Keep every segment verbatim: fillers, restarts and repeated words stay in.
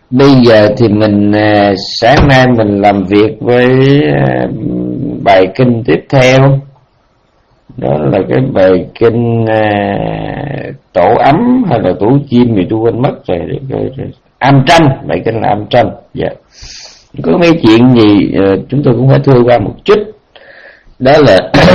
Bây giờ thì mình à, sáng nay mình làm việc với à, bài kinh tiếp theo. Đó là cái bài kinh à, tổ ấm hay là tổ chim thì tôi quên mất rồi. Am tranh, bài kinh là am tranh. Dạ. Có mấy chuyện gì à, chúng tôi cũng phải thưa qua một chút. Đó là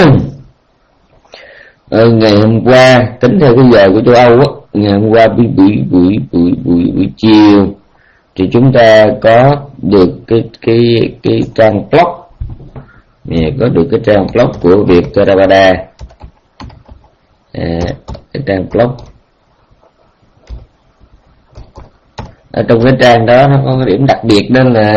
ờ, ngày hôm qua tính theo cái giờ của châu Âu á, ngày hôm qua buổi buổi buổi buổi buổi buổi chiều thì chúng ta có được cái cái cái trang blog, có được cái trang blog của Việt Theravada, à, cái trang blog. Ở trong cái trang đó nó có cái điểm đặc biệt đó là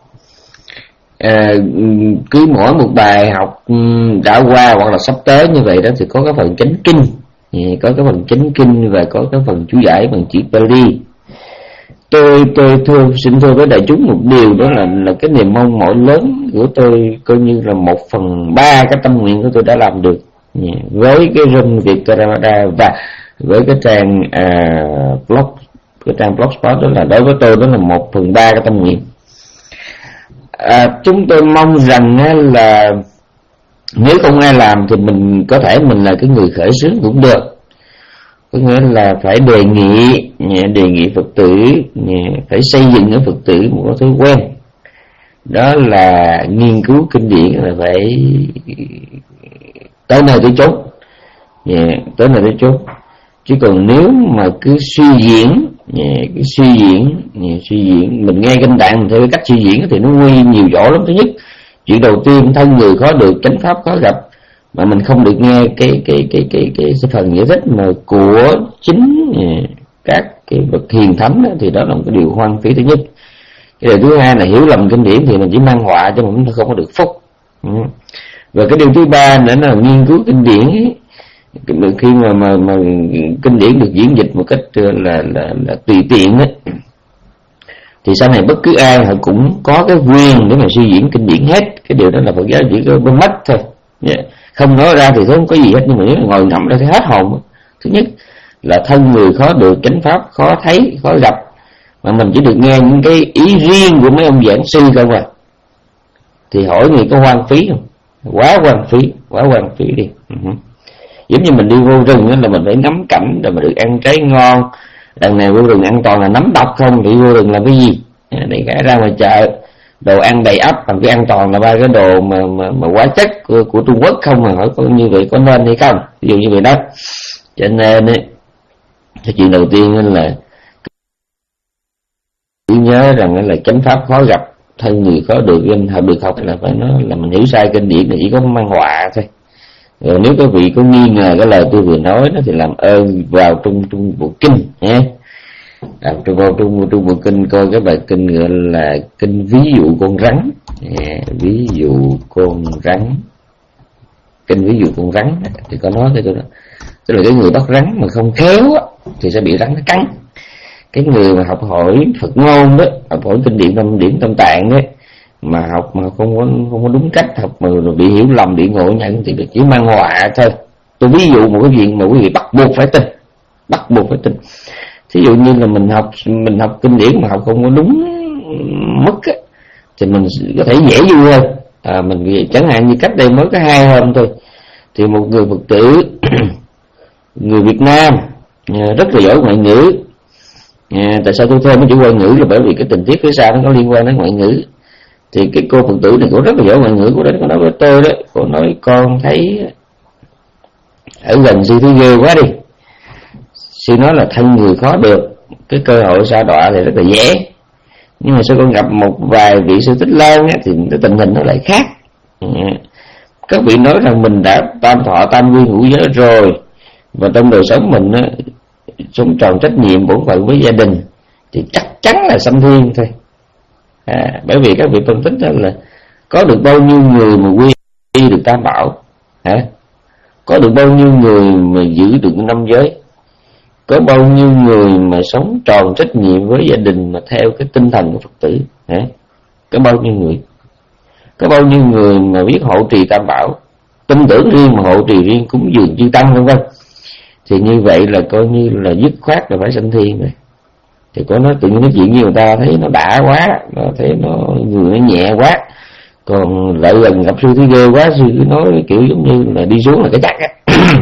à, cứ mỗi một bài học đã qua hoặc là sắp tới như vậy đó thì có cái phần chánh kinh, có cái phần chánh kinh và có cái phần chú giải bằng chữ Pali. Tôi tôi thưa xin thưa với đại chúng một điều, đó là là cái niềm mong mỏi lớn của tôi, coi như là một phần ba cái tâm nguyện của tôi đã làm được với cái room Việt Theravada và với cái trang à, blog, cái trang blogspot. Đó là đối với tôi đó là một phần ba cái tâm nguyện. À, chúng tôi mong rằng là nếu không ai làm thì mình có thể mình là cái người khởi xướng cũng được. Có nghĩa là phải đề nghị đề nghị Phật tử phải xây dựng ở Phật tử một cái thói quen, đó là nghiên cứu kinh điển, là phải tới nơi tới chốn, tới nơi tới chốn. Chứ còn nếu mà cứ suy diễn, cứ suy diễn, suy diễn, mình nghe kinh tạng mình theo cái cách suy diễn thì nó nguy nhiều chỗ lắm. Thứ nhất, chuyện đầu tiên, thân người khó được, chánh pháp khó gặp, mà mình không được nghe cái cái cái cái cái, cái phần giải thích mà của chính các cái bậc hiền thánh đó, thì đó là một cái điều hoang phí thứ nhất. Cái điều thứ hai là hiểu lầm kinh điển thì mình chỉ mang họa cho mình không có được phúc. Và cái điều thứ ba nữa là nghiên cứu kinh điển ấy, khi mà mà mà kinh điển được diễn dịch một cách là là, là tùy tiện đấy, thì sau này bất cứ ai họ cũng có cái quyền để mà suy diễn kinh điển hết. Cái điều đó là Phật giáo chỉ có bên mắt thôi, yeah. Không nói ra thì không có gì hết, nhưng mà nếu ngồi ngẫm ra thì hết hồn. Thứ nhất là thân người khó được, chánh pháp khó thấy, khó gặp, mà mình chỉ được nghe những cái ý riêng của mấy ông giảng sư không à, thì hỏi người có hoang phí không? Quá hoang phí, quá hoang phí đi. Uh-huh. Giống như mình đi vô rừng là mình phải ngắm cảnh rồi mình được ăn trái ngon. Đằng này vô rừng ăn toàn là nấm độc không, thì vô rừng làm cái gì? Để cả ra ngoài chợ đồ ăn đầy ắp, bằng cái an toàn là ba cái đồ mà mà, mà hóa chất của, của Trung Quốc không, mà hỏi có như vậy có nên hay không, ví dụ như vậy đó. Cho nên ấy, cái chuyện đầu tiên là cứ nhớ rằng là chánh pháp khó gặp, thân người khó được, nên học được học là phải nói là mình hiểu sai kinh điển là chỉ có mang họa thôi. Rồi nếu các vị có nghi ngờ cái lời tôi vừa nói đó thì làm ơn vào trong trong bộ kinh nhé. Đọc trong vào trong trong bộ kinh coi cái bài kinh gọi là kinh ví dụ con rắn, yeah, ví dụ con rắn, kinh ví dụ con rắn thì có nói cái chỗ đó, tức là cái người bắt rắn mà không khéo á, thì sẽ bị rắn nó cắn. Cái người mà học hỏi Phật ngôn đó, học hỏi kinh điển tâm điển tâm tạng đấy, mà học mà không có không có đúng cách, học mà rồi bị hiểu lầm, bị ngộ nhận thì chỉ mang họa thôi. Tôi ví dụ một cái chuyện mà quý vị bắt buộc phải tin, bắt buộc phải tin. Thí dụ như là mình học mình học kinh điển mà học không có đúng mức á, thì mình có thể dễ vui hơn. À, mình chẳng hạn như cách đây mới có hai hôm thôi, thì một người Phật tử người Việt Nam rất là giỏi ngoại ngữ. À, tại sao tôi thêm cái chữ ngoại ngữ là bởi vì cái tình tiết phía sau nó có liên quan đến ngoại ngữ. Thì cái cô Phật tử này cũng rất là giỏi ngoại ngữ, cô đến cô nói với tôi đó, cô nói con thấy ở gần sư thứ ghê quá đi. Sư nói là thân người khó được, cái cơ hội sa đọa thì rất là dễ. Nhưng mà sao con gặp một vài vị sư Thích Lan á, thì tình hình nó lại khác. Các vị nói rằng mình đã tam thọ tam quy ngũ giới rồi, và trong đời sống mình á, sống tròn trách nhiệm bổn phận với gia đình thì chắc chắn là sanh thiên thôi. À, bởi vì các vị phân tích đó là có được bao nhiêu người mà quy y được tam bảo, hả? Có được bao nhiêu người mà giữ được năm giới, có bao nhiêu người mà sống tròn trách nhiệm với gia đình mà theo cái tinh thần của Phật tử, hả? Có bao nhiêu người, có bao nhiêu người mà biết hộ trì tam bảo, tin tưởng riêng mà hộ trì riêng, cúng dường chư tăng vân vân, thì như vậy là coi như là dứt khoát là phải sanh thiên rồi. thì có nói tự nhiên nói chuyện với người ta thấy nó đã quá, nó thấy nó người nó nhẹ quá. Còn lại gần gặp sư thấy ghê quá, sư cứ nói kiểu giống như là đi xuống là cái chắc á.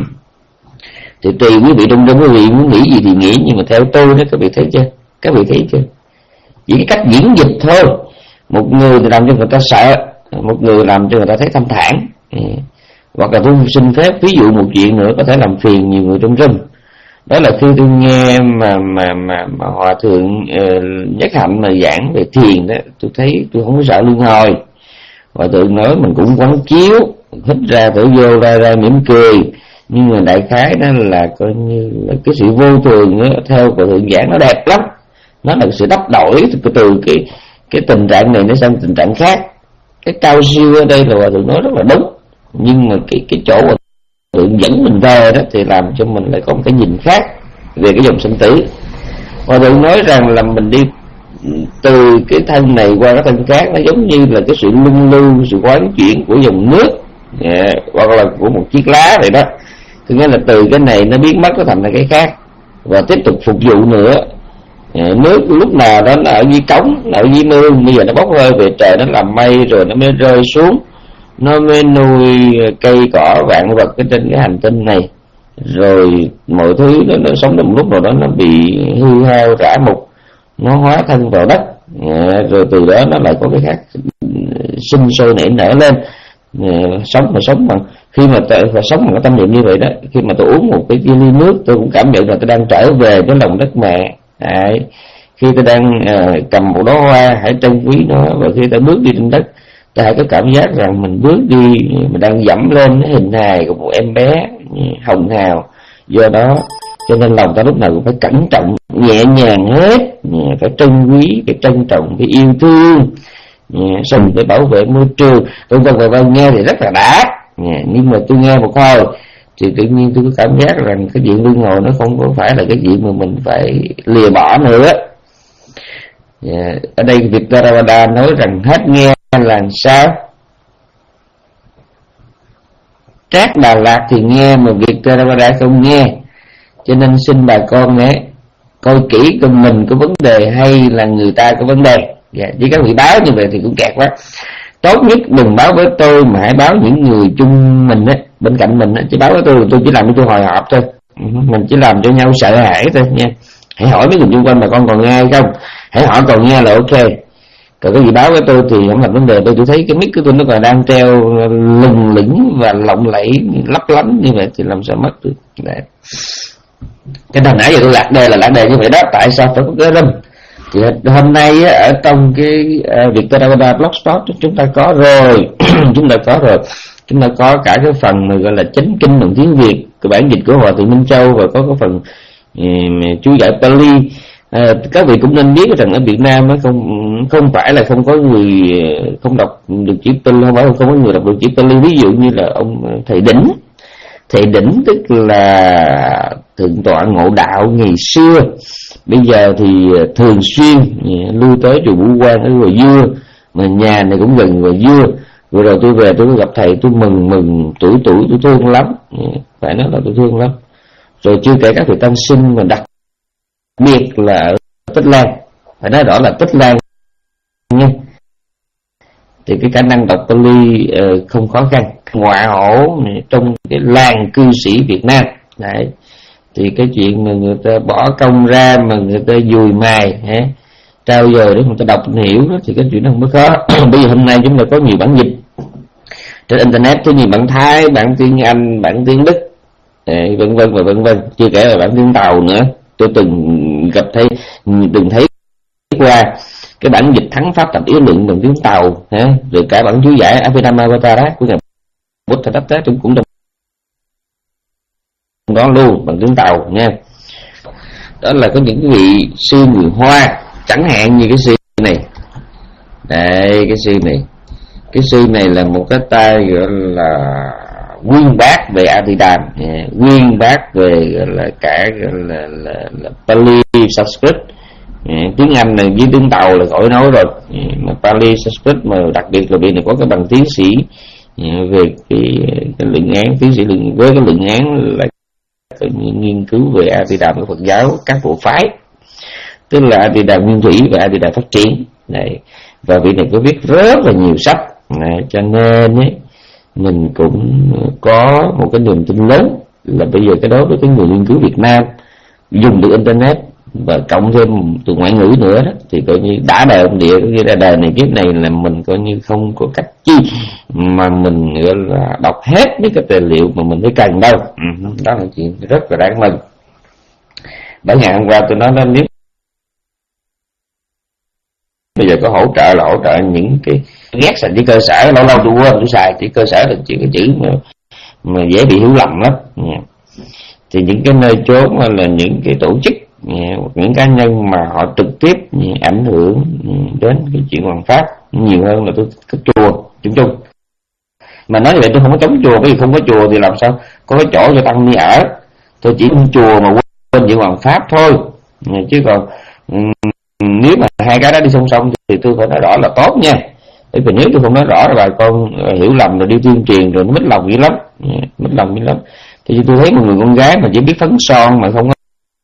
Thì tùy quý vị trong trong quý vị muốn nghĩ gì thì nghĩ, nhưng mà theo tôi đó các vị thấy chưa, các vị thấy chưa, chỉ cái cách diễn dịch thôi. Một người thì làm cho người ta sợ, một người làm cho người ta thấy thanh thản. Hoặc là tôi xin phép ví dụ một chuyện nữa có thể làm phiền nhiều người trong rừng. Đó là khi tôi nghe mà mà mà, mà hòa thượng uh, Nhất Hạnh mà giảng về thiền đó, tôi thấy tôi không có sợ luân hồi. Hòa thượng nói mình cũng quán chiếu, hít ra thở vô ra ra mỉm cười, nhưng mà đại khái đó là coi như là cái sự vô thường đó, theo hòa thượng giảng nó đẹp lắm, nó là sự đắp đổi từ cái cái tình trạng này nó sang tình trạng khác. Cái cao siêu ở đây là hòa thượng nói rất là đúng, nhưng mà cái cái chỗ hòa thượng dẫn mình về đó thì làm cho mình lại có một cái nhìn khác về cái dòng sinh tử. Hòa thượng nói rằng là mình đi từ cái thân này qua cái thân khác, nó giống như là cái sự luân lưu, sự quán chuyển của dòng nước, yeah, hoặc là của một chiếc lá vậy đó. Thứ nghĩa là từ cái này nó biến mất nó thành là cái khác, và tiếp tục phục vụ nữa. Yeah, nước lúc nào đó nó ở dưới cống, nó ở dưới mương, bây giờ nó bốc hơi về trời, nó làm mây rồi nó mới rơi xuống, nó mới nuôi cây cỏ vạn vật cái trên cái hành tinh này. Rồi mọi thứ nó, nó sống đến một lúc nào đó nó bị hư hao rã mục, nó hóa thân vào đất, à, rồi từ đó nó lại có cái khác sinh sôi nảy nở lên. À, sống mà sống bằng khi mà tôi và sống bằng cái tâm niệm như vậy đó, khi mà tôi uống một cái ly nước tôi cũng cảm nhận là tôi đang trở về với lòng đất mẹ. À, khi tôi đang à, cầm một đóa hoa hãy trân quý nó, và khi tôi bước đi trên đất ta hãy có cảm giác rằng mình bước đi, mình đang dẫm lên cái hình hài của một em bé hồng hào. Do đó cho nên lòng ta lúc nào cũng phải cẩn trọng, nhẹ nhàng hết, phải trân quý, phải trân trọng, phải yêu thương, xong phải bảo vệ môi trường. Tôi vâng và vâng nghe thì rất là đã, nhưng mà tôi nghe một hồi thì tự nhiên tôi có cảm giác rằng cái chuyện luân hồi nó không có phải là cái chuyện mà mình phải lìa bỏ nữa. Ở đây Việt Theravada nói rằng hết nghe là sao? Trác Đà Lạt thì nghe mà Việt Theravada không nghe. Cho nên xin bà con ấy coi kỹ coi mình có vấn đề hay là người ta có vấn đề. Dạ, chỉ các vị báo như vậy thì cũng kẹt quá. Tốt nhất đừng báo với tôi mà hãy báo những người chung mình ấy, bên cạnh mình ấy. Chứ báo với tôi tôi chỉ làm cho tôi hồi hộp thôi, mình chỉ làm cho nhau sợ hãi thôi nha. Hãy hỏi mấy người chung quanh bà con còn nghe hay không, hãy hỏi còn nghe là ok. Còn cái gì báo với tôi thì không thành vấn đề. Tôi tôi thấy cái mic của tôi nó còn đang treo lừng lững và lộng lẫy lấp lánh như vậy thì làm sao mất được. Đấy. Cái hồi nãy giờ tôi lạc đề là lạc đề như vậy đó. Tại sao phải có cái râm? Thì hôm nay á, ở trong cái uh, Viettervada Blogspot chúng ta có rồi chúng ta có rồi chúng ta có cả cái phần mà gọi là chánh kinh bằng tiếng Việt, cái bản dịch của Hòa Thượng Minh Châu, và có cái phần uh, chú giải Pali. À, các vị cũng nên biết rằng ở Việt Nam á, không không phải là không có người không đọc được chữ Pali, không phải không có người đọc được chữ Pali. Ví dụ như là ông thầy Đỉnh, thầy Đỉnh tức là thượng tọa Ngộ Đạo ngày xưa, bây giờ thì thường xuyên lui tới chùa Vũ Quang ở Gò Dưa, mà nhà này cũng gần Gò Dưa. Vừa rồi tôi về tôi gặp thầy, tôi mừng mừng tuổi tuổi tôi thương lắm, phải nói là tôi thương lắm. Rồi chưa kể các vị tăng sinh mà đặc biệt là ở Tích Lan, phải nói rõ là Tích Lan nha, thì cái khả năng đọc Pali uh, không khó khăn. Ngoại hổ trong cái làng cư sĩ Việt Nam đấy, thì cái chuyện mà người ta bỏ công ra mà người ta dùi mài hả, trao dồi để người ta đọc hiểu đó, thì cái chuyện đó không có khó. Bây giờ hôm nay chúng ta có nhiều bản dịch trên internet, có nhiều bản Thái, bản tiếng Anh, bản tiếng Đức, đấy, vân vân và vân vân, chưa kể là bản tiếng Tàu nữa. Tôi từng gặp thấy, từng thấy qua cái bản dịch thắng pháp tập yếu lượng bằng tiếng Tàu, hả? Rồi cả bản chú giải Abhidhamma của ngài Buddha cũng cũng trong đó luôn bằng tiếng Tàu nha. Đó là có những cái vị sư người Hoa, chẳng hạn như cái sư này, đây cái sư này, cái sư này là một cái tay gọi là nguyên bác về Abhidhamma, yeah. Nguyên bác về gọi là cả gọi là, là, là Pali Sanskrit, yeah. Tiếng Anh này với tiếng Tàu là khỏi nói rồi, yeah. Mà Pali Sanskrit mà đặc biệt là vị này có cái bằng tiến sĩ, yeah, về cái, cái luận án, tiến sĩ luận với cái luận án là cái nghiên cứu về Abhidhamma của Phật giáo các bộ phái. tức là A Di Đà Nguyên Thủy và A Di Đà Phát Triển này. Và vị này có viết rất là nhiều sách này, cho nên ấy, mình cũng có một cái niềm tin lớn là bây giờ cái đó với cái người nghiên cứu Việt Nam dùng được internet và cộng thêm từ ngoại ngữ nữa đó, thì coi như đã đời ông địa, cái ra đời này kiếp này là mình coi như không có cách chi mà mình gọi là đọc hết mấy cái tài liệu mà mình thấy cần đâu. Ừ, đó là chuyện rất là đáng mừng. Bởi ngày hôm qua tôi nói đó, nếu bây giờ có hỗ trợ là hỗ trợ những cái ghét sạch với cơ sở, lâu lâu tôi quên tôi xài chỉ cơ sở là chỉ cái chữ mà, mà dễ bị hiểu lầm lắm. Thì những cái nơi chốn là những cái tổ chức, những cá nhân mà họ trực tiếp ảnh hưởng đến cái chuyện hoàn pháp nhiều hơn là tôi cái chùa chung chung. Mà nói vậy tôi không có chống chùa, bởi vì không có chùa thì làm sao có cái chỗ cho tăng ni ở. Tôi chỉ có chùa mà quên chuyện hoàn pháp thôi, chứ còn nếu mà hai cái đó đi song song thì tôi phải nói rõ là tốt nha. Bởi vì nếu tôi không nói rõ là bà con hiểu lầm rồi đi tuyên truyền rồi nó mất lòng dữ lắm, mất lòng dữ lắm. Thì tôi thấy một người con gái mà chỉ biết phấn son mà không có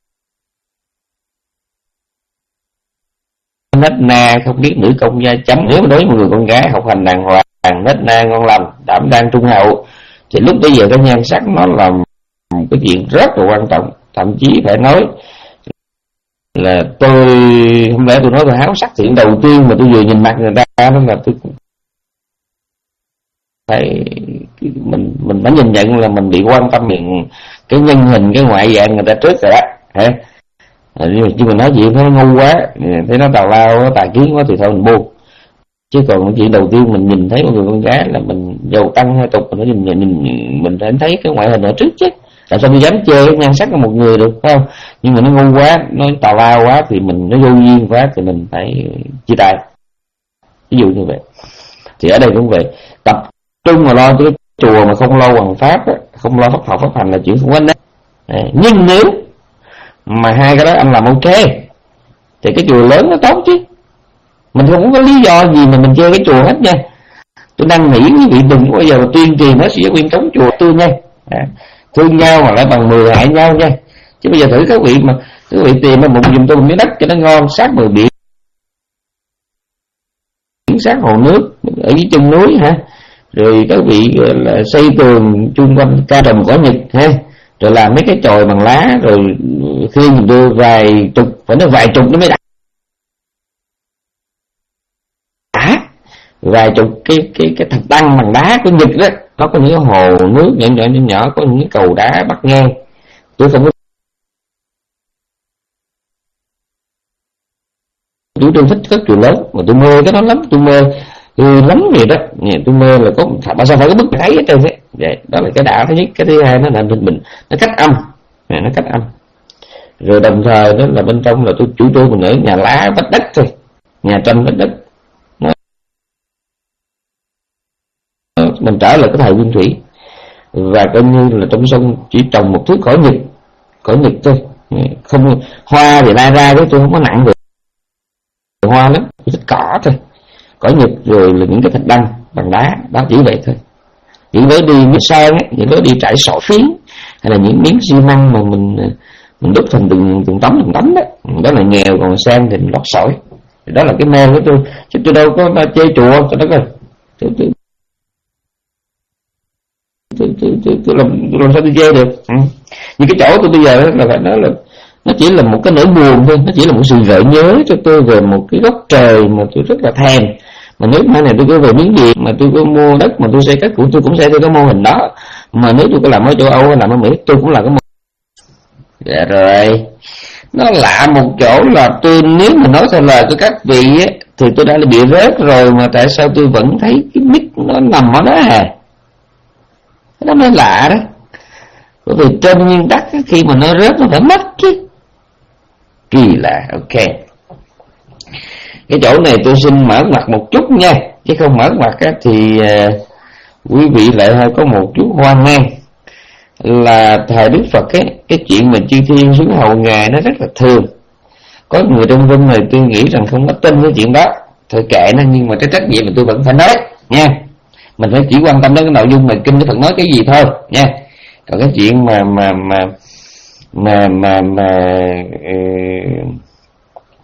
nết na, không biết nữ công gia chấm. Nếu mà đối với một người con gái học hành đàng hoàng, nết na ngon lành, đảm đang trung hậu, thì lúc bây giờ cái nhan sắc nó là một cái chuyện rất là quan trọng. Thậm chí phải nói là tôi không lẽ tôi nói tôi háo sắc, thì đầu tiên mà tôi vừa nhìn mặt người ta đó là tôi phải mình mình phải nhìn nhận là mình bị quan tâm đến cái nhân hình, cái ngoại dạng người ta trước rồi đó hả. Nhưng mà chứ mình nói chuyện nó ngu quá, thấy nó tào lao, nó tà kiến quá thì thôi mình buông. Chứ còn chuyện đầu tiên mình nhìn thấy một người con gái là mình giàu tăng hay tục, mình nhìn, nhìn mình phải thấy cái ngoại hình ở trước chứ. Làm sao tôi dám chê cái nhan sắc của một người được, phải không? Nhưng mà nó ngu quá, nó tào lao quá thì mình, nó vô duyên quá thì mình phải chia tay. Ví dụ như vậy. Thì ở đây cũng vậy, tập trung mà lo cái chùa mà không lo hoàn pháp, không lo pháp học pháp hành là chuyện không quên đấy. Nhưng nếu mà hai cái đó anh làm ok thì cái chùa lớn nó tốt chứ. Mình không có lý do gì mà mình chơi cái chùa hết nha. Tôi đang nghĩ quý vị đừng bao giờ tuyên truyền nó sẽ quyên chống chùa tôi nha. Thương nhau mà lại bằng mười hại nhau nha. Chứ bây giờ thử các vị mà các vị tìm một giùm tôi một miếng đất cho nó ngon, sát bờ biển, sát hồ nước ở dưới chân núi hả, rồi các vị là xây tường chung quanh ca trồng cỏ nhật ha, rồi làm mấy cái chòi bằng lá, rồi khi mình đưa vài chục, phải nói vài chục nó mới đã, vài chục cái cái cái thạch đăng bằng đá của Nhật đó, nó có những cái hồ nước nhỏ nhỏ nhỏ nhỏ, có những cái cầu đá bắc ngang. Tôi không có chủ trương thích các chùa lớn mà tôi mê cái đó lắm, tôi mê tôi lắm vậy đó. Tôi mê là có tại sao phải có bức thấy hết trơn thế. Vậy đó là cái đạo thứ nhất. Cái thứ hai nó là mình nó cách âm, nó cách âm. Rồi đồng thời đó là bên trong là tôi chủ trương mình ở nhà lá vách đất thôi, nhà tranh vách đất. Mình trở lại cái thời nguyên thủy và coi như là trong sông chỉ trồng một thứ cỏ nhật, cỏ nhật thôi, không hoa thì la ra với tôi không có nặng về hoa lắm, tôi thích cỏ thôi, cỏ nhật, rồi là những cái thạch đăng bằng đá đó, chỉ vậy thôi. Những lối đi miếng sơn ấy, những lối đi trải sỏi phiến, hay là những miếng xi măng mà mình mình đúc thành từng từng tấm từng tấm đó, đó là nghèo, còn sang thì mình lót sỏi. Đó là cái mê của tôi, chứ tôi đâu có chơi chùa cho nó coi. Tôi, tôi, tôi, tôi, tôi, tôi, làm, tôi làm sao tôi chơi được. Ừ. Nhưng cái chỗ tôi bây giờ là phải nói là nó chỉ là một cái nỗi buồn thôi, nó chỉ là một sự gợi nhớ cho tôi về một cái góc trời mà tôi rất là thèm. Mà nếu mai này tôi có về miếng gì mà tôi có mua đất mà tôi xây các cụ, tôi cũng xây theo cái mô hình đó. Mà nếu tôi có làm ở châu Âu hay làm ở Mỹ, tôi cũng làm cái mô hình. Dạ rồi, nó lạ một chỗ là tôi nếu mà nói theo lời của các vị ấy, thì tôi đã bị rớt rồi, mà tại sao tôi vẫn thấy cái mic nó nằm ở đó à? Nó mới lạ đó. Bởi vì trên nguyên tắc khi mà nó rớt nó phải mất chứ. Kỳ lạ. Ok, cái chỗ này tôi xin mở mặt một chút nha, chứ không mở mặt á, thì uh, quý vị lại hơi có một chút hoang mang. Là thời Đức Phật ấy, cái chuyện mà chư thiên xuống hầu ngài nó rất là thường. Có người trong vinh này tôi nghĩ rằng không có tin cái chuyện đó, thôi kệ nó, nhưng mà cái trách nhiệm mà tôi vẫn phải nói nha. Mình phải chỉ quan tâm đến cái nội dung mà kinh Đức Phật nói cái gì thôi nha. Còn cái chuyện mà mà mà mà mà, mà uh,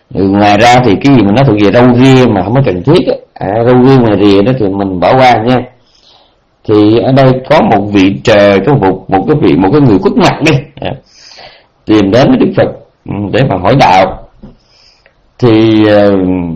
Ngoài ra thì cái gì mà nó thuộc về râu ria mà không có cần thiết á, à, râu ria ngoài rìa đó thì mình bỏ qua nha. Thì ở đây có một vị trời, có một một cái vị một cái người khuất mặt đi, à, tìm đến với Đức Phật để mà hỏi đạo. Thì uh,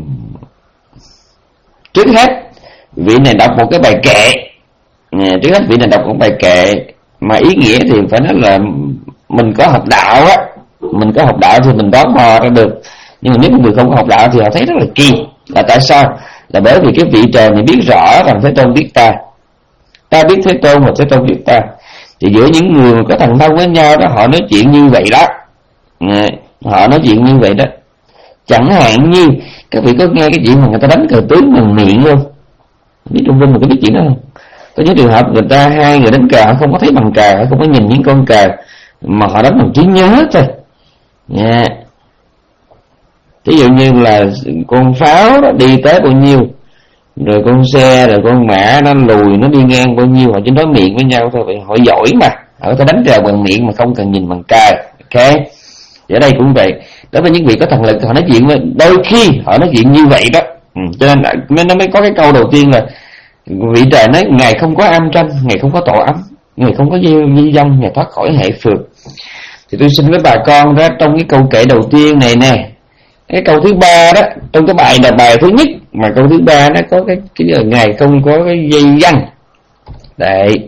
trước hết vị này đọc một cái bài kệ, à, trước hết vị này đọc một bài kệ mà ý nghĩa thì phải nói là mình có học đạo á, mình có học đạo thì mình đoán mò ra được. Nhưng mà nếu người không có học đạo thì họ thấy rất là kỳ. Là tại sao? Là bởi vì cái vị trời này biết rõ rằng Thế Tôn biết ta, ta biết Thế Tôn và Thế Tôn biết ta. Thì giữa những người mà có thần thông với nhau đó, họ nói chuyện như vậy đó, à, họ nói chuyện như vậy đó. Chẳng hạn như các vị có nghe cái chuyện mà người ta đánh cờ tướng bằng miệng không? Biết Trung Vinh mà có biết chuyện đó không? Có những trường hợp người ta hai người đánh cờ, họ không có thấy bằng cờ, họ không có nhìn những con cờ, mà họ đánh bằng trí nhớ thôi. Yeah. Ví dụ như là con pháo đó đi tới bao nhiêu, rồi con xe, rồi con mã nó lùi, nó đi ngang bao nhiêu, họ chỉ nói miệng với nhau thôi. Vậy họ giỏi mà, họ có thể đánh cờ bằng miệng mà không cần nhìn bằng cờ. Ok, ở đây cũng vậy. Đối với những vị có thần lực, họ nói chuyện với, đôi khi họ nói chuyện như vậy đó. Ừ, cho nên là, nó mới có cái câu đầu tiên là vị trời nói ngài không có am tranh, ngài không có tổ ấm, ngài không có di dông, ngài thoát khỏi hệ phược. Thì tôi xin với bà con đó, trong cái câu kệ đầu tiên này nè, cái câu thứ ba đó, trong cái bài là bài thứ nhất, mà câu thứ ba nó có cái cái giờ ngài không có cái dây văn. Đấy.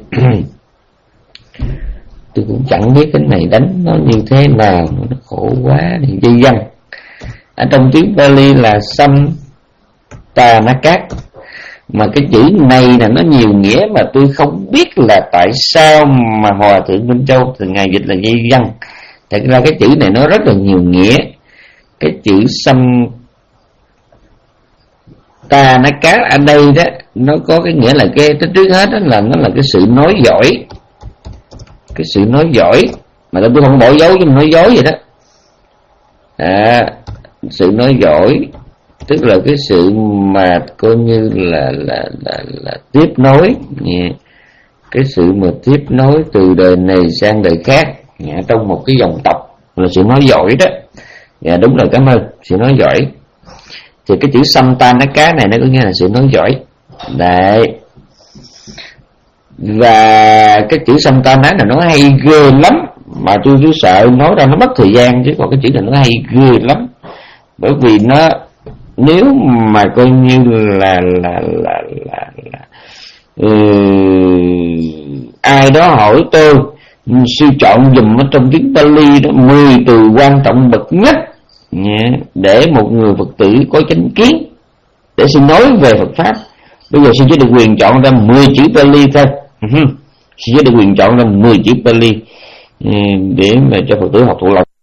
Tôi cũng chẳng biết cái này đánh nó như thế nào, nó khổ quá này, dây văn. Ở trong tiếng Pali là Samtanakát, mà cái chữ này là nó nhiều nghĩa mà tôi không biết là tại sao mà Hòa Thượng Minh Châu từ ngày dịch là dây văn. Thật ra cái chữ này nó rất là nhiều nghĩa. Cái chữ Samtanakát ở đây đó, nó có cái nghĩa là cái trước hết đó là nó là cái sự nói giỏi, cái sự nói giỏi mà tôi không bỏ dấu chứ nói dối vậy đó. À, sự nói giỏi tức là cái sự mà coi như là là là, là tiếp nối, cái sự mà tiếp nối từ đời này sang đời khác trong một cái dòng tộc là sự nói giỏi đó. Dạ đúng rồi, cảm ơn, sự nói giỏi. Thì cái chữ Samtanakát này nó có nghĩa là sự nói giỏi. Đấy. Và cái chữ Samtanakát là nó hay ghê lắm, mà tôi cứ sợ nói ra nó mất thời gian, chứ còn cái chữ này nó hay ghê lắm. Bởi vì nó, nếu mà coi như là là là là, là ừ, ai đó hỏi tôi, sư chọn dùm ở trong tiếng Pali đó mười từ quan trọng bậc nhất để một người Phật tử có chánh kiến để xin nói về Phật pháp. Bây giờ sư chỉ được quyền chọn ra mười chữ Pali thôi. Uh-huh. Sư chỉ được quyền chọn ra mười chữ Pali để mà cho Phật tử học thuộc lòng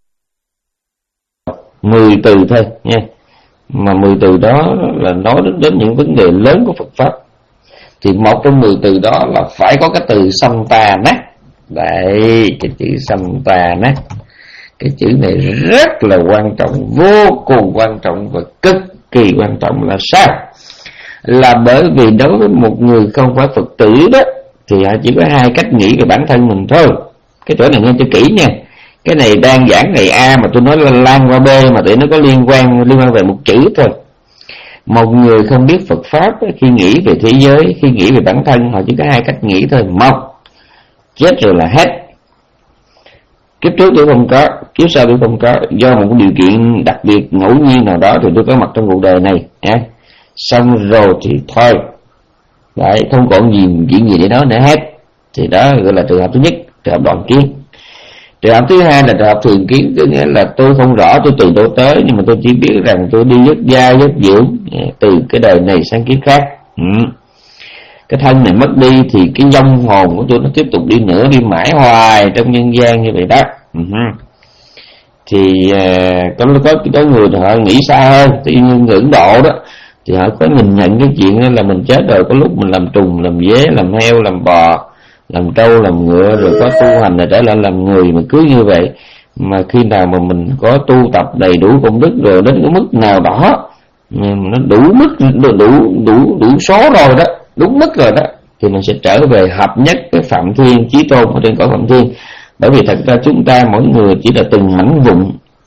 mười từ thôi nha. Mà mười từ đó là nói đến, đến những vấn đề lớn của Phật pháp. Thì một trong mười từ đó là phải có cái từ Samtanakát. Đấy, cái chữ Samtanakát, cái chữ này rất là quan trọng, vô cùng quan trọng và cực kỳ quan trọng. Là sao? Là bởi vì đối với một người không phải Phật tử đó, thì họ chỉ có hai cách nghĩ về bản thân mình thôi. Cái chỗ này nghe cho kỹ nha. Cái này đang giảng ngày A mà tôi nói là lan qua B, mà tụi nó có liên quan liên quan về một chữ thôi. Một người không biết Phật pháp khi nghĩ về thế giới, khi nghĩ về bản thân, họ chỉ có hai cách nghĩ thôi. Một, chết rồi là hết, kiếp trước tôi không có, kiếp sau tôi không có, do một điều kiện đặc biệt ngẫu nhiên nào đó thì tôi có mặt trong cuộc đời này nha. Xong rồi thì thôi, đấy, không còn gì chuyện gì để nói nữa hết. Thì đó gọi là trường hợp thứ nhất, trường hợp đoạn kiến. Trường hợp thứ hai là trường hợp thường kiến, tức nghĩa là tôi không rõ tôi từ đâu tới, nhưng mà tôi chỉ biết rằng tôi đi dứt gia dứt dưỡng từ cái đời này sang kiếp khác. Ừ. Cái thân này mất đi thì cái vong hồn của tôi nó tiếp tục đi nữa, đi mãi hoài trong nhân gian như vậy đó. Ừ. Thì uh, có có có người thì họ nghĩ xa hơn, tự nhiên ngưỡng độ đó, thì họ có nhìn nhận cái chuyện đó là mình chết rồi, có lúc mình làm trùng, làm dế, làm heo, làm bò, làm trâu, làm ngựa, rồi có tu hành rồi trở lại làm người. Mà cứ như vậy, mà khi nào mà mình có tu tập đầy đủ công đức rồi đến cái mức nào đó nó đủ mức, đủ đủ đủ, đủ số rồi đó, đúng mức rồi đó, thì mình sẽ trở về hợp nhất với Phạm Thiên Chí Tôn ở trên cõi Phạm Thiên. Bởi vì thật ra chúng ta mỗi người chỉ là từng mảnh vụn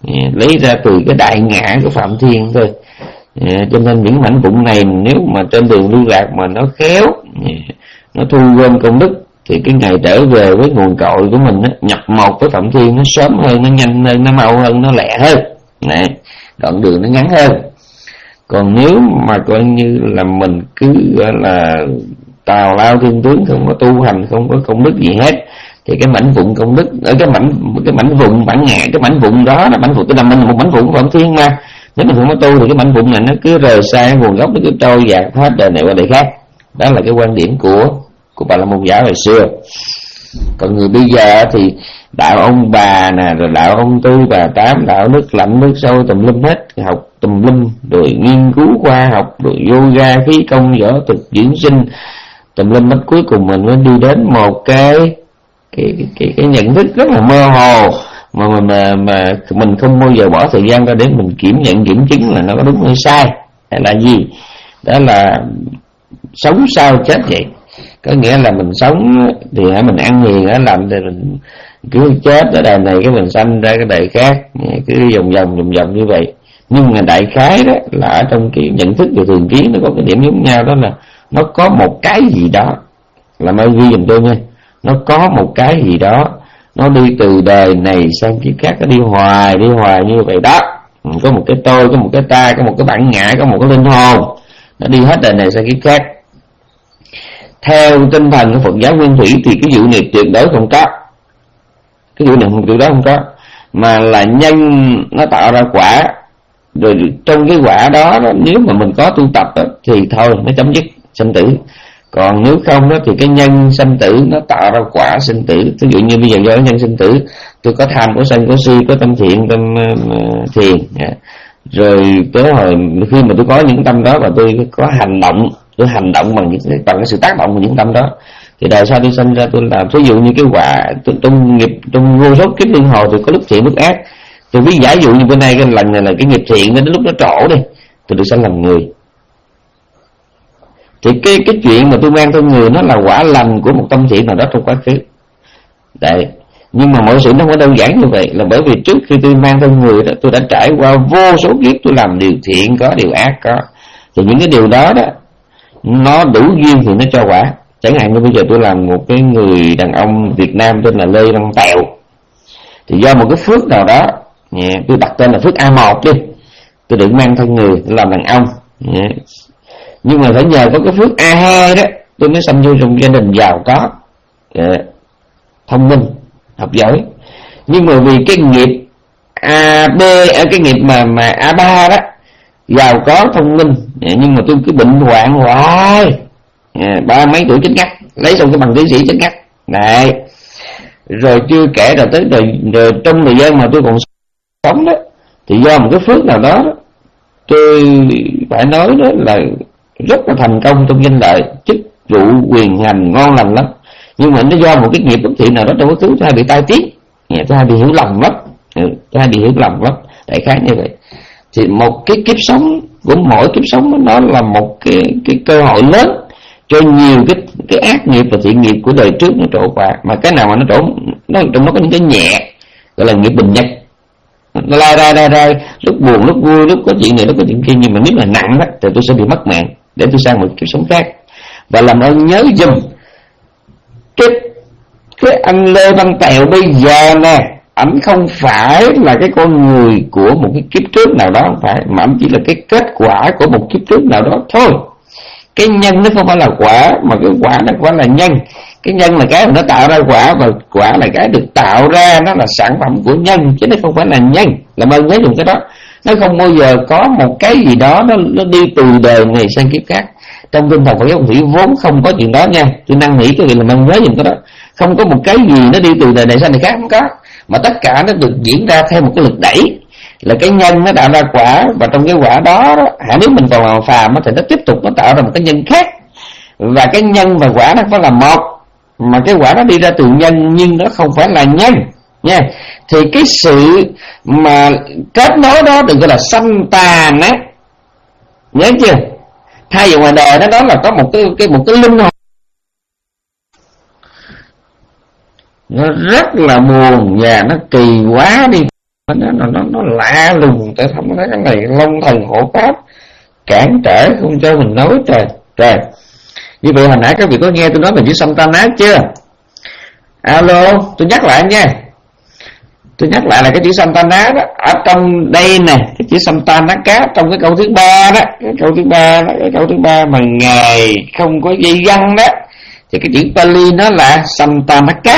lấy ra từ cái đại ngã của Phạm Thiên thôi. Cho nên những mảnh vụn này nếu mà trên đường lưu lạc mà nó khéo, nó thu gom công đức, thì cái ngày trở về với nguồn cội của mình á, nhập một với Phạm Thiên nó sớm hơn, nó nhanh hơn, nó mau hơn, nó lẹ hơn. Này, đoạn đường nó ngắn hơn. Còn nếu mà coi như là mình cứ gọi là tào lao thiên tướng, không có tu hành, không có công đức gì hết, thì cái mảnh vụn công đức ở cái mảnh cái mảnh vụn bản ngã, cái mảnh vụn đó là mảnh vụn, tức là mình một mảnh vụn của Phạm Thiên mà. Nếu mình không có tu thì cái mảnh vụn này nó cứ rời xa nguồn gốc, nó cứ trôi dạt hết đời này qua đời khác. Đó là cái quan điểm của của Bà La Môn giáo hồi xưa. Còn người bây giờ thì đạo ông bà nè, rồi đạo ông Tư bà Tám, đạo nước lạnh nước sâu tùm lum hết, học tùm lum, rồi nghiên cứu khoa học, rồi yoga, khí công, võ thuật, dưỡng sinh tùm lum hết. Cuối cùng mình mới đi đến một cái cái cái, cái, cái nhận thức rất là mơ hồ mà mà, mà mà mình không bao giờ bỏ thời gian ra để mình kiểm nhận kiểm chứng là nó có đúng hay sai hay là gì. Đó là sống sao chết vậy. Có nghĩa là mình sống thì hãy mình ăn hiền á, làm thì mình cứ chết ở đời này cái mình sanh ra cái đời khác, cứ vòng vòng vòng vòng như vậy. Nhưng mà đại khái đó là ở trong cái nhận thức về thường kiến nó có cái điểm giống nhau, đó là nó có một cái gì đó, làm ơn ghi giùm tôi nha, nó có một cái gì đó nó đi từ đời này sang kiếp khác, nó đi hoài đi hoài như vậy đó. Có một cái tôi, có một cái ta, có một cái bản ngã, có một cái linh hồn, nó đi hết đời này sang kiếp khác. Theo tinh thần của Phật giáo Nguyên Thủy thì cái vụ này tuyệt đối không có, cái vụ này tuyệt đối không có, mà là nhân nó tạo ra quả, rồi trong cái quả đó, đó nếu mà mình có tu tập đó, thì thôi nó chấm dứt sinh tử. Còn nếu không đó thì cái nhân sanh tử nó tạo ra quả sinh tử. Ví dụ như bây giờ do nhân sinh tử, tôi có tham, có sân, có si, có tâm thiện, tâm uh, thiền, rồi tới hồi khi mà tôi có những tâm đó và tôi có hành động, tôi hành động bằng những bằng cái sự tác động của những tâm đó, thì đời sau tôi sinh ra tôi làm. Ví dụ như cái quả trong nghiệp, trong vô số kiếp luân hồi thì có lúc thiện lúc ác. Thì ví giả dụ như bữa nay cái lần này là cái nghiệp thiện, đến lúc nó trổ đi, tôi được sanh làm người. Thì cái cái chuyện mà tôi mang trong người nó là quả lành của một tâm thiện nào đó trong quá khứ. Đấy. Nhưng mà mọi sự nó không có đơn giản như vậy, là bởi vì trước khi tôi mang trong người đó, tôi đã trải qua vô số kiếp tôi làm điều thiện có, điều ác có. Thì những cái điều đó đó nó đủ duyên thì nó cho quả. Chẳng hạn như bây giờ tôi làm một cái người đàn ông Việt Nam tên là Lê Văn Tèo, thì do một cái phước nào đó, tôi đặt tên là phước A một đi, tôi được mang thân người làm đàn ông. Nhưng mà phải nhờ có cái phước A hai đó, tôi mới sanh vô trong gia đình giàu có, thông minh, học giỏi. Nhưng mà vì cái nghiệp A B, cái nghiệp mà mà A ba đó, giàu có thông minh, nhưng mà tôi cứ bệnh hoạn hoài, ba mấy tuổi chết ngắt, lấy xong cái bằng tiến sĩ chết ngắt. Đấy. Rồi chưa kể rồi tới rồi, rồi trong thời gian mà tôi còn sống đó, thì do một cái phước nào đó, tôi phải nói đó là rất là thành công trong danh lợi, chức vụ quyền hành ngon lành lắm. Nhưng mà nó do một cái nghiệp bất thiện nào đó trong cái thứ tôi hay bị tai tiếng, tôi hay bị hiểu lầm lắm, tôi hay bị hiểu lầm lắm, đại khái như vậy. Thì một cái kiếp sống của mỗi kiếp sống đó là một cái cái cơ hội lớn cho nhiều cái cái ác nghiệp và thiện nghiệp của đời trước nó trổ qua. Mà cái nào mà nó trổ, nó trong nó có những cái nhẹ gọi là nghiệp bình nhật, nó lai ra ra ra lúc buồn lúc vui, lúc có chuyện này lúc có chuyện kia. Nhưng mà nếu là nặng đó thì tôi sẽ bị mất mạng, để tôi sang một kiếp sống khác. Và làm ơn nhớ giùm cái cái anh Lê Văn Tèo bây giờ nè, ảnh không phải là cái con người của một cái kiếp trước nào đó, không phải, mà ảnh chỉ là cái kết quả của một kiếp trước nào đó thôi. Cái nhân nó không phải là quả, mà cái quả nó phải là nhân. Cái nhân là cái mà nó tạo ra quả, và quả là cái được tạo ra, nó là sản phẩm của nhân, chứ nó không phải là nhân. Làm ơn nhớ dùng cái đó. Nó không bao giờ có một cái gì đó nó, nó đi từ đời này sang kiếp khác. Trong tinh thần Phật giáo Thủy vốn không có chuyện đó nha. Tôi năn nỉ cái việc làm ơn nhớ dùng cái đó. Không có một cái gì nó đi từ đời này sang đời khác, không có. Mà tất cả nó được diễn ra theo một cái lực đẩy, là cái nhân nó tạo ra quả, và trong cái quả đó, đó hả, nếu mình còn là phàm thì nó tiếp tục nó tạo ra một cái nhân khác. Và cái nhân và quả nó phải là một, mà cái quả nó đi ra từ nhân nhưng nó không phải là nhân nha. Thì cái sự mà kết nối đó đừng gọi là sanh tà nát, nhớ chưa? Thay vì ngoài đời đó, đó là có một cái, cái một cái linh hồn nó rất là buồn và nó kỳ quá đi. nó nó nó, nó lạ lùng. Tại sao nó thấy cái này long thần hộ pháp cản trở không cho mình nói? Trời trời. Như vậy hồi nãy các vị có nghe tôi nói về chữ Santana chưa? Alo, tôi nhắc lại nha. Tôi nhắc lại là cái chữ Santana đó, ở trong đây nè, cái chữ Santana cá trong cái câu thứ ba đó, cái câu thứ ba đó, cái câu thứ ba mà ngài không có dây văn đó, thì cái chữ Pali nó là Santana cá.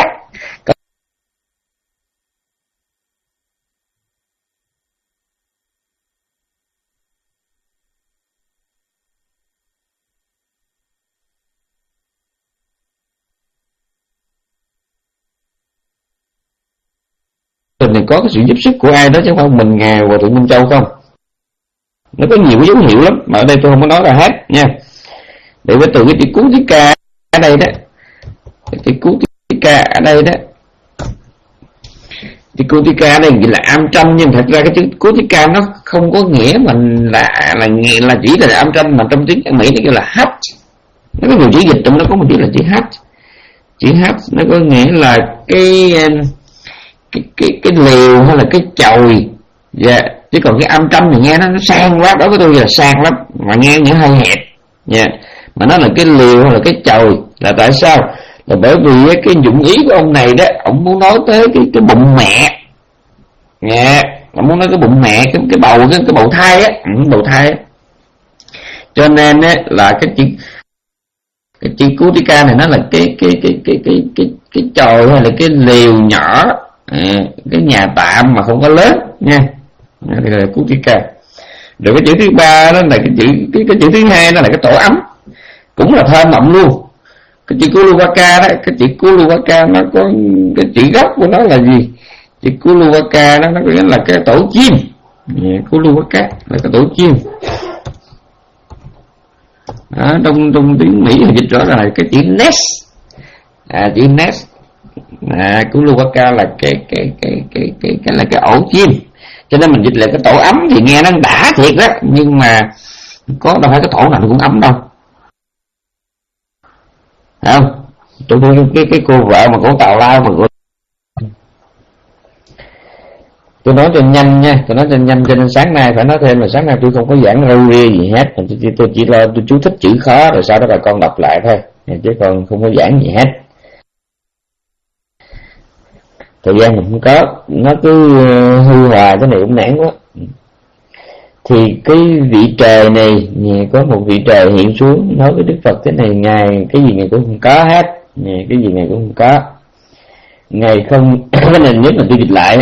Thì có cái sự giúp sức của ai đó chứ không mình Ngài Hòa Thượng Minh Châu không. Nó có nhiều cái dấu hiệu lắm mà ở đây tôi không có nói ra hết nha. Để với từ cái chữ Cú Tí Ca ở đây đó, cái chữ Cú Tí Ca ở đây đó, chữ Cú Tí Ca ở đây là am tranh, nhưng thật ra cái chữ Cú Tí Ca nó không có nghĩa mình là là là chỉ là am tranh, mà trong tiếng Mỹ nó kêu là hát. Nó có nhiều chữ dịch trong đó, có một chữ là chữ hát. Chữ hát nó có nghĩa là cái cái cái cái liều hay là cái chòi, dạ. Chứ còn cái âm tranh thì nghe nó, nó sang quá, đối với tôi là sang lắm mà nghe những hơi hẹp, dạ. Mà nó là cái liều hay là cái chòi là tại sao? Là bởi vì cái dụng ý của ông này đó, ông muốn nói tới cái cái bụng mẹ, dạ. Ông muốn nói cái bụng mẹ, cái cái bầu cái cái bầu thai á, ừ, bầu thai á. Cho nên á là cái chữ cái chữ Cú Tí Ca này nó là cái cái cái cái cái cái cái chòi hay là cái liều nhỏ. À, cái nhà tạm mà không có lớn nha, đây là Cú Tí Ca. Rồi cái chữ thứ ba đó là cái chữ cái, cái chữ thứ hai đó là cái tổ ấm, cũng là thơ mộng luôn. Cái chữ Kuluvaka đó, cái chữ Kuluvaka nó có cái chữ gốc của nó là gì? Chữ Kuluvaka đó nó có nghĩa là cái tổ chim. Yeah, Kuluvaka là cái tổ chim. Đó, trong trong tiếng Mỹ dịch rõ là cái chữ nest, à, chữ nest. À, Kuluvaka là cái cái cái cái cái cái là cái ổ chim, cho nên mình dịch lại cái tổ ấm thì nghe nó đã thiệt đó, nhưng mà có đâu phải cái tổ nào nó cũng ấm đâu, phải không? Tôi tôi cái cái cô vợ mà cổ Tào Lao mà cô... tôi nói cho nhanh nha, tôi nói cho nhanh, cho nên sáng nay phải nói thêm là sáng nay tôi không có giảng râu ria gì hết, tôi, tôi, tôi chỉ lo tôi chú thích chữ khó rồi sau đó bà con đọc lại thôi, chứ còn không có giảng gì hết. Thời gian mình không có, nó cứ hư hòa cái này cũng nản quá. Thì cái vị trời này, có một vị trời hiện xuống nói với Đức Phật thế này: Ngài cái gì Ngài cũng không có hết, cái gì Ngài cũng không có. Ngài không, cái này nhất là tôi dịch lại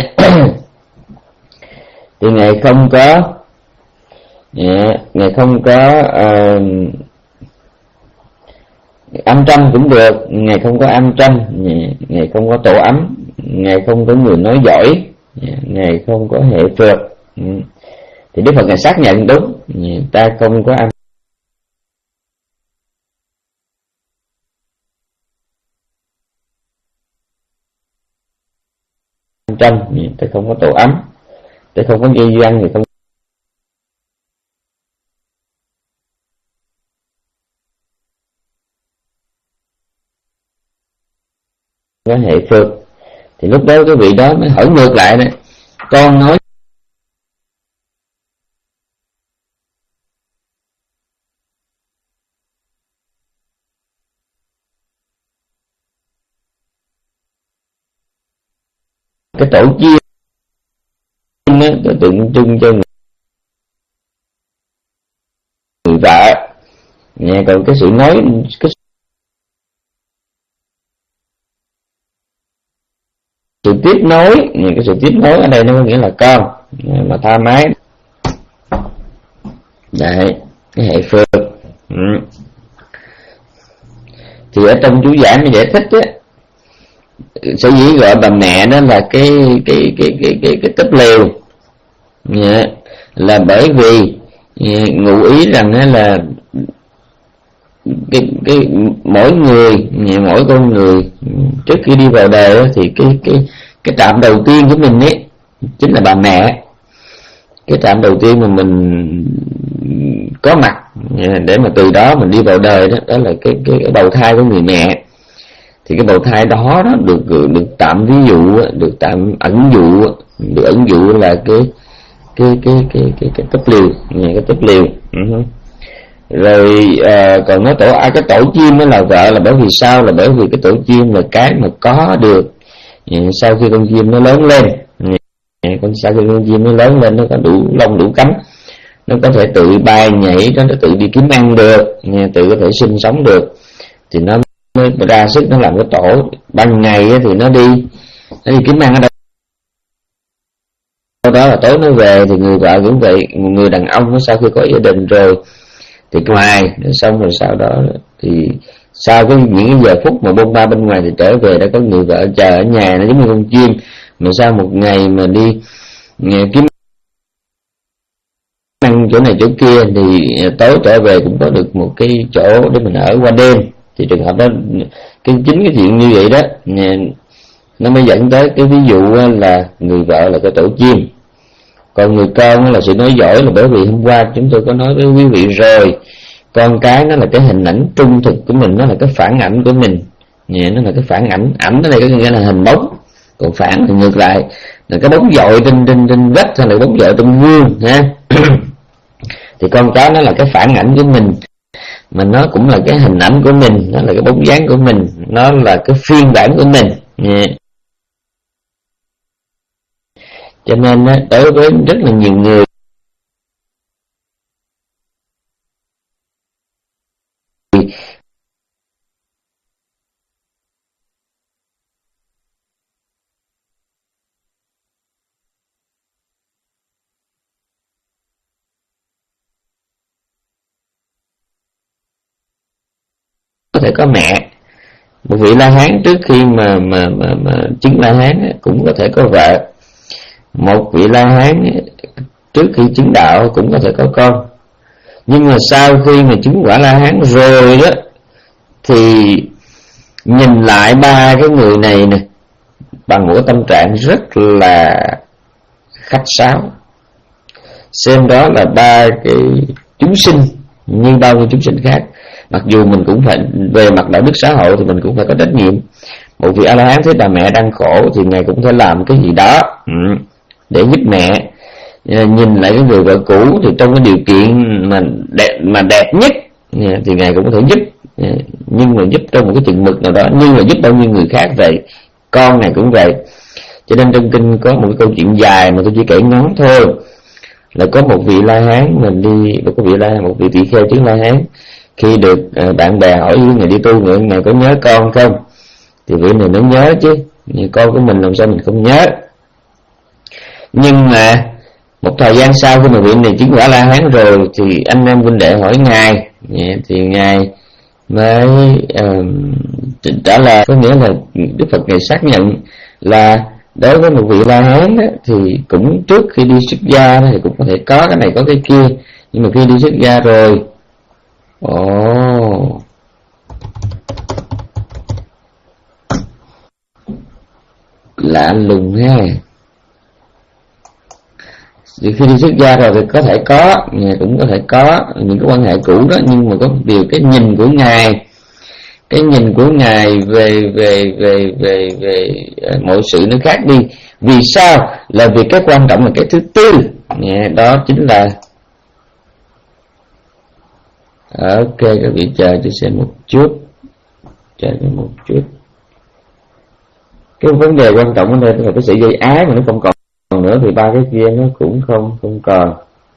thì Ngài không có, Ngài không có uh, âm tranh cũng được, Ngài không có âm tranh, Ngài không có tổ ấm, Ngài không có người nói giỏi, Ngài không có hệ phượt. Thì Đức Phật Ngài xác nhận đúng, ta không có âm tranh, ta không có tổ ấm, ta không có dây văn, thì không có hệ phượt. Thì lúc đó cái vị đó mới hỏi ngược lại này: con nói cái tổ chim đó, nó tượng trưng cho người, người vợ, nghe, còn cái sự nói cái sự tiếp nối, cái sự tiếp nối ở đây nó có nghĩa là con mà tha mái. Đấy, cái hệ phượt. Ừ. Thì ở trong chú giải nó giải thích á, sở dĩ gọi bà mẹ đó là cái cái cái cái cái cái túp lều, yeah, là bởi vì yeah, ngụ ý rằng là cái cái mỗi người, yeah, mỗi con người trước khi đi vào đời đó, thì cái cái cái trạm đầu tiên của mình ấy chính là bà mẹ. Cái trạm đầu tiên mà mình có mặt để mà từ đó mình đi vào đời đó, đó là cái cái, cái bào thai của người mẹ. Thì cái bào thai đó, đó được được tạm ví dụ, được tạm ẩn dụ được ẩn dụ là cái cái cái cái cái cái cấp liều, cái cấp liều. Uh-huh. Rồi à, còn nói tổ à, cái tổ chim mới là vợ là bởi vì sao? Là bởi vì cái tổ chim là cái mà có được sau khi con chim nó lớn lên. Con sau khi con chim nó lớn lên, nó có đủ lông đủ cánh, nó có thể tự bay nhảy, nó tự đi kiếm ăn được, tự có thể sinh sống được, thì nó mới ra sức nó làm cái tổ. Ban ngày thì nó đi nó đi kiếm ăn ở đâu đó, là tối nó về. Thì người vợ cũng vậy, người đàn ông nó sau khi có gia đình rồi thì ngoài xong rồi sau đó thì sau cái những cái giờ phút mà bôn ba bên ngoài thì trở về đã có người vợ chờ ở nhà. Nó giống như con chim mà sau một ngày mà đi kiếm ăn chỗ này chỗ kia thì tối trở về cũng có được một cái chỗ để mình ở qua đêm. Thì trường hợp đó, cái chính cái chuyện như vậy đó nó mới dẫn tới cái ví dụ là người vợ là cái tổ chim, còn người con là sự nói giỏi. Là bởi vì hôm qua chúng tôi có nói với quý vị rồi, con cái nó là cái hình ảnh trung thực của mình, nó là cái phản ảnh của mình, nó là cái phản ảnh. Ảnh ở đây có nghĩa là hình bóng, còn phản thì ngược lại là cái bóng dội trên trên trên vách hay là bóng dội trong gương ha. Thì con cái nó là cái phản ảnh của mình, mà nó cũng là cái hình ảnh của mình, nó là cái bóng dáng của mình, nó là cái phiên bản của mình. Cho nên đối với rất là nhiều người có thể có mẹ. Một vị La Hán trước khi mà mà mà, mà chứng La Hán cũng có thể có vợ. Một vị La Hán trước khi chứng đạo cũng có thể có con. Nhưng mà sau khi mà chứng quả La Hán rồi đó thì nhìn lại ba cái người này nè bằng một cái tâm trạng rất là khách sáo, xem đó là ba cái chúng sinh như bao nhiêu chúng sinh khác. Mặc dù mình cũng phải về mặt đạo đức xã hội thì mình cũng phải có trách nhiệm. Một vị A La Hán thấy bà mẹ đang khổ thì ngài cũng phải làm cái gì đó để giúp mẹ. Nhìn lại cái người vợ cũ thì trong cái điều kiện mà đẹp, mà đẹp nhất thì ngài cũng có thể giúp, nhưng mà giúp trong một cái chừng mực nào đó, nhưng mà giúp bao nhiêu người khác vậy. Con này cũng vậy. Cho nên trong kinh có một cái câu chuyện dài mà tôi chỉ kể ngắn thôi, là có một vị La Hán mình đi, một cái vị La, một vị tỳ kheo chứng La Hán, khi được bạn bè hỏi ngày đi tu nguyện này có nhớ con không, thì vị này nó nhớ chứ, con của mình làm sao mình không nhớ. Nhưng mà một thời gian sau khi mà vị này chứng quả La Hán rồi thì anh em huynh đệ hỏi ngài, thì ngài mới uh, trả lời, có nghĩa là Đức Phật ngài xác nhận là đối với một vị La Hán thì cũng trước khi đi xuất gia thì cũng có thể có cái này có cái kia, nhưng mà khi đi xuất gia rồi, ồ, lạ lùng ha. Thì khi đi xuất gia rồi thì có thể có, cũng có thể có những cái quan hệ cũ đó, nhưng mà có một điều, cái nhìn của ngài, cái nhìn của ngài về về về về về mọi sự nó khác đi. Vì sao? Là vì cái quan trọng là cái thứ tư, đó chính là, ok các vị chờ tôi xem một chút, chờ tôi một chút. Cái vấn đề quan trọng ở đây là cái sự gây ái mà nó không còn nữa thì ba cái kia nó cũng không không còn.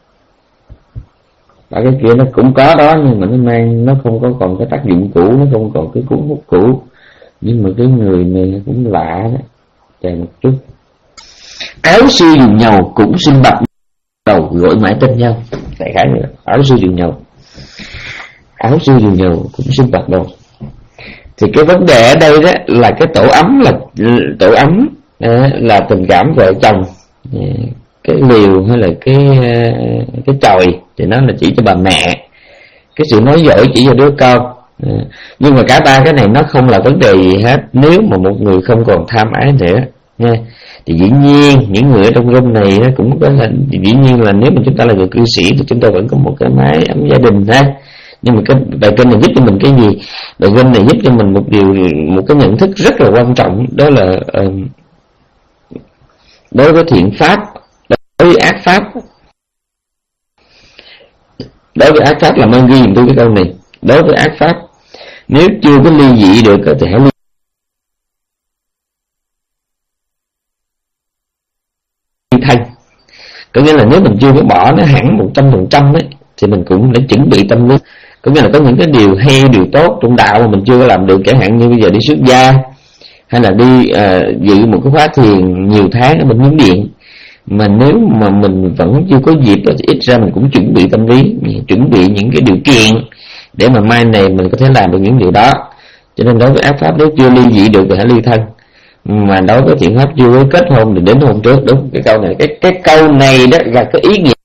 Ba cái kia nó cũng có đó, nhưng mà nó mang, nó không có còn cái tác dụng cũ, nó không còn cái cuốn hút cũ. Nhưng mà cái người này cũng lạ đó, chờ một chút. Áo sư dùng nhầu cũng sinh bạch đầu gọi mãi tên nhau. Đại khái nữa, áo sư dùng nhầu, áo sư dùng nhầu cũng sinh bạch đầu. Thì cái vấn đề ở đây đó là cái tổ ấm, là tổ ấm là tình cảm vợ chồng. Cái liều hay là cái cái chòi thì nó là chỉ cho bà mẹ, cái sự nói giỏi chỉ cho đứa con. Nhưng mà cả ba cái này nó không là vấn đề gì hết nếu mà một người không còn tham ái nữa nha. Thì dĩ nhiên những người ở trong room này nó cũng có là, dĩ nhiên là nếu mà chúng ta là người cư sĩ thì chúng ta vẫn có một cái mái ấm gia đình ha. Nhưng mà cái bài kinh này giúp cho mình cái gì? Bài kinh này giúp cho mình một điều, một cái nhận thức rất là quan trọng, đó là uh, đối với thiện pháp, đối với ác pháp. Đối với ác pháp làm ơn ghi dùm tôi cái câu này. Đối với ác pháp, nếu chưa có ly dị được thì hãy ly thân. Có nghĩa là nếu mình chưa có bỏ nó hẳn một trăm phần trăm ấy, thì mình cũng đã chuẩn bị tâm lý. Có nghĩa là có những cái điều hay, điều tốt trong đạo mà mình chưa có làm được, chẳng hạn như bây giờ đi xuất gia, hay là đi uh, dự một cái khóa thiền nhiều tháng ở bên Miến Điện, mà nếu mà mình vẫn chưa có dịp thì ít ra mình cũng chuẩn bị tâm lý, chuẩn bị những cái điều kiện để mà mai này mình có thể làm được những điều đó. Cho nên đối với ác pháp, nếu chưa ly dị được thì hãy ly thân, mà đối với thiện pháp chưa có kết hôn thì đến hôn trước. Đúng, cái câu này, cái cái câu này đó là cái ý nghĩa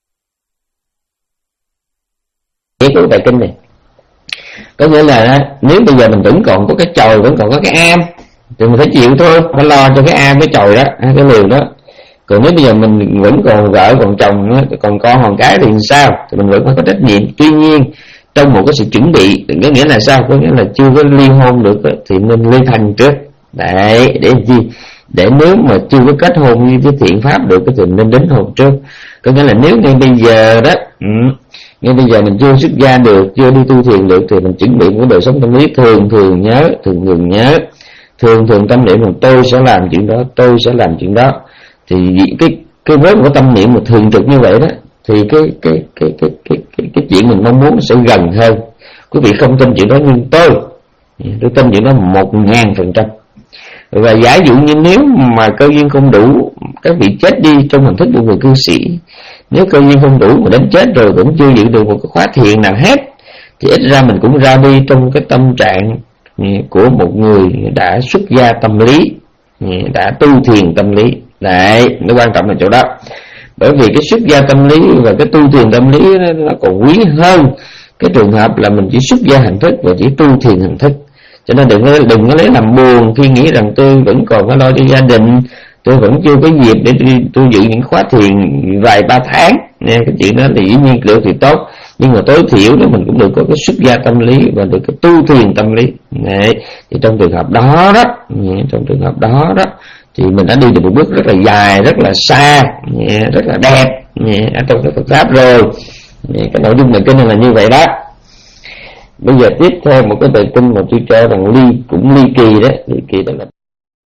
của bài kinh này. Có nghĩa là nếu bây giờ mình vẫn còn có cái chòi, vẫn còn có cái am thì mình phải chịu thôi, phải lo cho cái am, cái chòi đó, cái liều đó. Còn nếu bây giờ mình vẫn còn vợ, còn chồng, còn con, còn cái thì sao? Thì mình vẫn phải có trách nhiệm. Tuy nhiên trong một cái sự chuẩn bị, có nghĩa là sao? Có nghĩa là chưa có ly hôn được thì nên ly thân trước. Đấy, để gì? Để nếu mà chưa có kết hôn như cái thiện pháp được thì nên đến hôn trước. Có nghĩa là nếu ngay bây giờ đó, ừ, ngay bây giờ mình chưa xuất gia được, chưa đi tu thiền được thì mình chuẩn bị một đời sống tâm lý thường thường nhớ, thường thường nhớ, thường thường tâm niệm rằng tôi sẽ làm chuyện đó, tôi sẽ làm chuyện đó. Thì cái cái với một tâm niệm mà thường trực như vậy đó, thì cái cái cái cái cái cái, cái chuyện mình mong muốn sẽ gần hơn. Quý vị không tin chuyện đó nhưng tôi tôi tin chuyện đó một ngàn phần trăm. Và giả dụ như nếu mà cơ duyên không đủ, các vị chết đi trong hình thức của người cư sĩ, nếu cơ duyên không đủ mà đến chết rồi cũng chưa giữ được một cái khóa thiền nào hết, thì ít ra mình cũng ra đi trong cái tâm trạng của một người đã xuất gia tâm lý, đã tu thiền tâm lý. Đấy, nó quan trọng là chỗ đó. Bởi vì cái xuất gia tâm lý và cái tu thiền tâm lý nó còn quý hơn cái trường hợp là mình chỉ xuất gia hành thức và chỉ tu thiền hành thức. Cho nên đừng có, đừng có lấy làm buồn khi nghĩ rằng tôi vẫn còn phải lo cho gia đình, tôi vẫn chưa có dịp để tôi, tôi dự những khóa thiền vài ba tháng. Nha, cái chuyện đó thì dĩ nhiên được thì tốt, nhưng mà tối thiểu đó mình cũng được có cái xuất gia tâm lý và được cái tu thiền tâm lý. Đấy, thì trong trường hợp đó đó, trong trường hợp đó đó thì mình đã đi được một bước rất là dài, rất là xa, rất là đẹp trong cái Phật pháp rồi. Cái nội dung bài kinh là như vậy đó. Bây giờ tiếp theo một cái bài kinh mà tôi cho rằng ly cũng ly kỳ đó, ly kỳ đó là